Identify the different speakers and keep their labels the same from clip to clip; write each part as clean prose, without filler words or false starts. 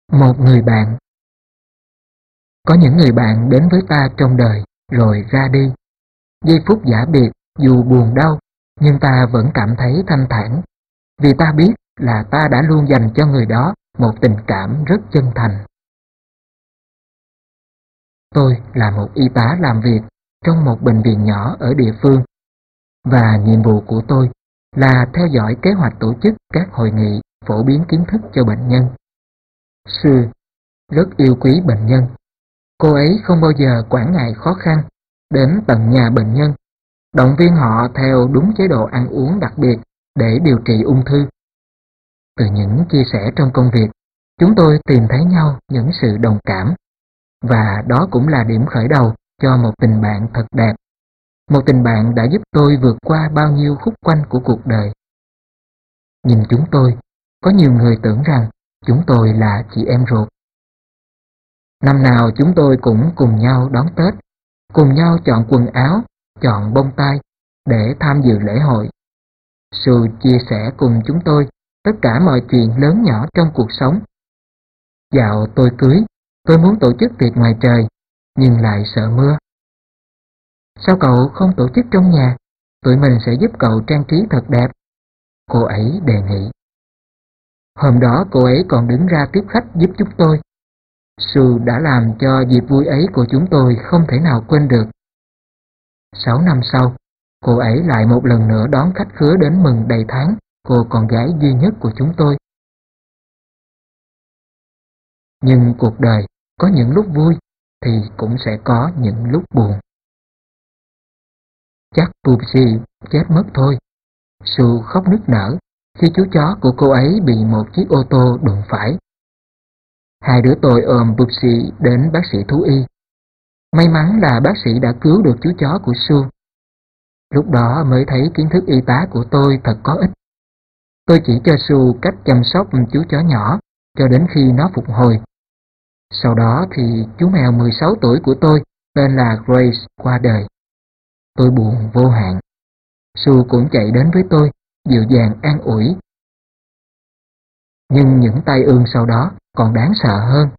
Speaker 1: Một người bạn. Có những người bạn đến với ta trong đời rồi ra đi. Giây phút giã biệt dù buồn đau, nhưng ta vẫn cảm thấy thanh thản, vì ta biết là ta đã luôn dành cho người đó một tình cảm rất chân thành. Tôi là một y tá làm việc trong một bệnh viện nhỏ ở địa phương, và nhiệm vụ của tôi là theo dõi kế hoạch tổ chức các hội nghị phổ biến kiến thức cho bệnh nhân. Sue rất yêu quý bệnh nhân. Cô ấy không bao giờ quản ngại khó khăn, đến tận nhà bệnh nhân, động viên họ theo đúng chế độ ăn uống đặc biệt để điều trị ung thư. Từ những chia sẻ trong công việc, chúng tôi tìm thấy nhau những sự đồng cảm, và đó cũng là điểm khởi đầu cho một tình bạn thật đẹp. Một tình bạn đã giúp tôi vượt qua bao nhiêu khúc quanh của cuộc đời. Nhìn chúng tôi, có nhiều người tưởng rằng chúng tôi là chị em ruột. Năm nào chúng tôi cũng cùng nhau đón Tết, cùng nhau chọn quần áo, chọn bông tai để tham dự lễ hội. Sue chia sẻ cùng chúng tôi tất cả mọi chuyện lớn nhỏ trong cuộc sống. Dạo tôi cưới, tôi muốn tổ chức tiệc ngoài trời, nhưng lại sợ mưa. Sao cậu không tổ chức trong nhà? Tụi mình sẽ giúp cậu trang trí thật đẹp, cô ấy đề nghị. Hôm đó cô ấy còn đứng ra tiếp khách giúp chúng tôi. Sue đã làm cho dịp vui ấy của chúng tôi không thể nào quên được. 6 năm sau, cô ấy lại một lần nữa đón khách khứa đến mừng đầy tháng cô con gái duy nhất của chúng tôi. Nhưng cuộc đời có những lúc vui thì cũng sẽ có những lúc buồn. Chắc Pupsy chết mất thôi. Sue khóc nức nở khi chú chó của cô ấy bị một chiếc ô tô đụng phải. Hai đứa tôi ôm Pupsy đến bác sĩ thú y. May mắn là bác sĩ đã cứu được chú chó của Sue. Lúc đó mới thấy kiến thức y tá của tôi thật có ích. Tôi chỉ cho Sue cách chăm sóc chú chó nhỏ cho đến khi nó phục hồi. Sau đó thì chú mèo 16 tuổi của tôi tên là Grace qua đời. Tôi buồn vô hạn. Sue cũng chạy đến với tôi, dịu dàng an ủi. Nhưng những tai ương sau đó còn đáng sợ hơn.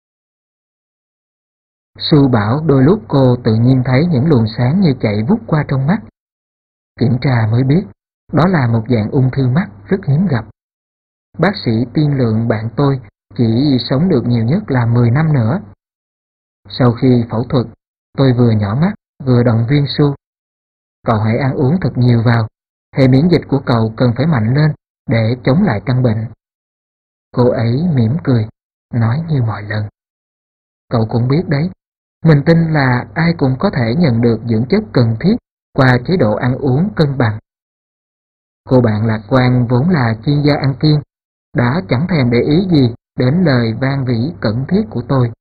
Speaker 1: Sue bảo đôi lúc cô tự nhiên thấy những luồng sáng như chạy vút qua trong mắt. Kiểm tra mới biết đó là một dạng ung thư mắt rất hiếm gặp. Bác sĩ tiên lượng bạn tôi chỉ sống được nhiều nhất là 10 năm nữa. Sau khi phẫu thuật, tôi vừa nhỏ mắt vừa động viên Sue. Cậu hãy ăn uống thật nhiều vào, hệ miễn dịch của cậu cần phải mạnh lên để chống lại căn bệnh. Cô ấy mỉm cười, nói như mọi lần. Cậu cũng biết đấy, mình tin là ai cũng có thể nhận được dưỡng chất cần thiết qua chế độ ăn uống cân bằng. Cô bạn lạc quan vốn là chuyên gia ăn kiêng, đã chẳng thèm để ý gì đến lời van vỉ cẩn thiết của tôi.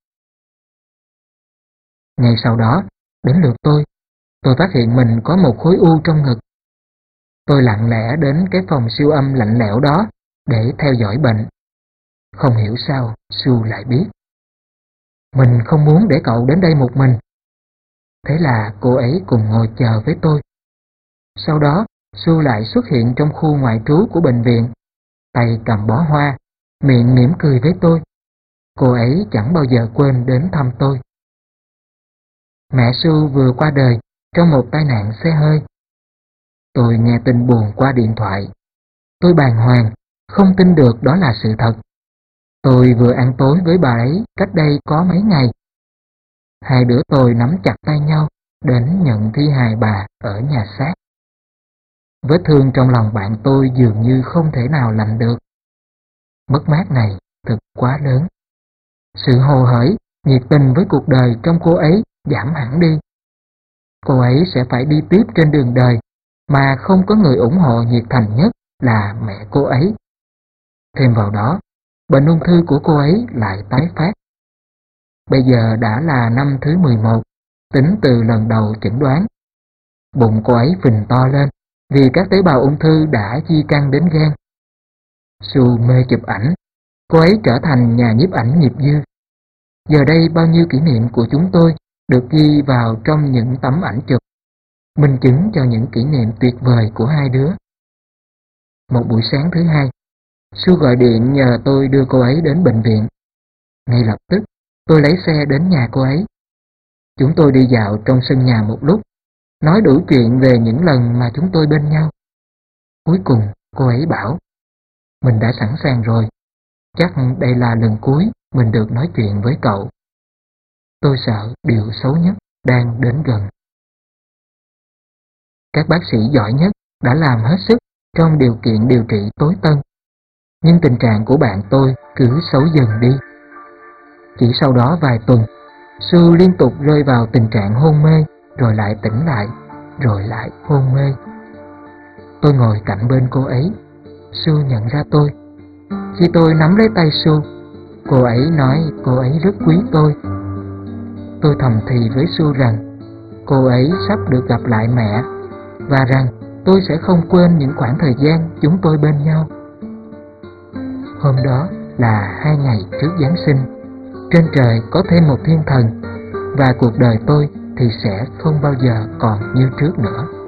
Speaker 1: Ngay sau đó, đến lượt tôi phát hiện mình có một khối u trong ngực. Tôi lặng lẽ đến cái phòng siêu âm lạnh lẽo đó để theo dõi bệnh. Không hiểu sao Sue lại biết. Mình không muốn để cậu đến đây một mình. Thế là cô ấy cùng ngồi chờ với tôi. Sau đó, Sue lại xuất hiện trong khu ngoại trú của bệnh viện, tay cầm bó hoa, miệng mỉm cười với tôi. Cô ấy chẳng bao giờ quên đến thăm tôi. Mẹ Sue vừa qua đời trong một tai nạn xe hơi. Tôi nghe tin buồn qua điện thoại. Tôi bàng hoàng, không tin được đó là sự thật. Tôi vừa ăn tối với bà ấy cách đây có mấy ngày. Hai đứa tôi nắm chặt tay nhau đến nhận thi hài bà ở nhà xác. Vết thương trong lòng bạn tôi dường như không thể nào lành được. Mất mát này thật quá lớn. Sự hồ hởi, nhiệt tình với cuộc đời trong cô ấy giảm hẳn đi. Cô ấy sẽ phải đi tiếp trên đường đời mà không có người ủng hộ nhiệt thành nhất là mẹ cô ấy. Thêm vào đó, bệnh ung thư của cô ấy lại tái phát. Bây giờ đã là năm thứ 11, tính từ lần đầu chẩn đoán. Bụng cô ấy phình to lên vì các tế bào ung thư đã di căn đến gan. Sue mê chụp ảnh, cô ấy trở thành nhà nhiếp ảnh nghiệp dư. Giờ đây bao nhiêu kỷ niệm của chúng tôi được ghi vào trong những tấm ảnh chụp, minh chứng cho những kỷ niệm tuyệt vời của hai đứa. Một buổi sáng thứ hai, Sue gọi điện nhờ tôi đưa cô ấy đến bệnh viện. Ngay lập tức, tôi lấy xe đến nhà cô ấy. Chúng tôi đi dạo trong sân nhà một lúc, nói đủ chuyện về những lần mà chúng tôi bên nhau. Cuối cùng, cô ấy bảo, mình đã sẵn sàng rồi, chắc đây là lần cuối mình được nói chuyện với cậu. Tôi sợ điều xấu nhất đang đến gần. Các bác sĩ giỏi nhất đã làm hết sức trong điều kiện điều trị tối tân, nhưng tình trạng của bạn tôi cứ xấu dần đi. Chỉ sau đó vài tuần, Sue liên tục rơi vào tình trạng hôn mê, rồi lại tỉnh lại, rồi lại hôn mê. Tôi ngồi cạnh bên cô ấy. Sue nhận ra tôi. Khi tôi nắm lấy tay Sue, cô ấy nói cô ấy rất quý tôi. Tôi thầm thì với Sue rằng cô ấy sắp được gặp lại mẹ, và rằng tôi sẽ không quên những khoảng thời gian chúng tôi bên nhau. Hôm đó là 2 ngày trước Giáng sinh. Trên trời có thêm một thiên thần, và cuộc đời tôi thì sẽ không bao giờ còn như trước nữa.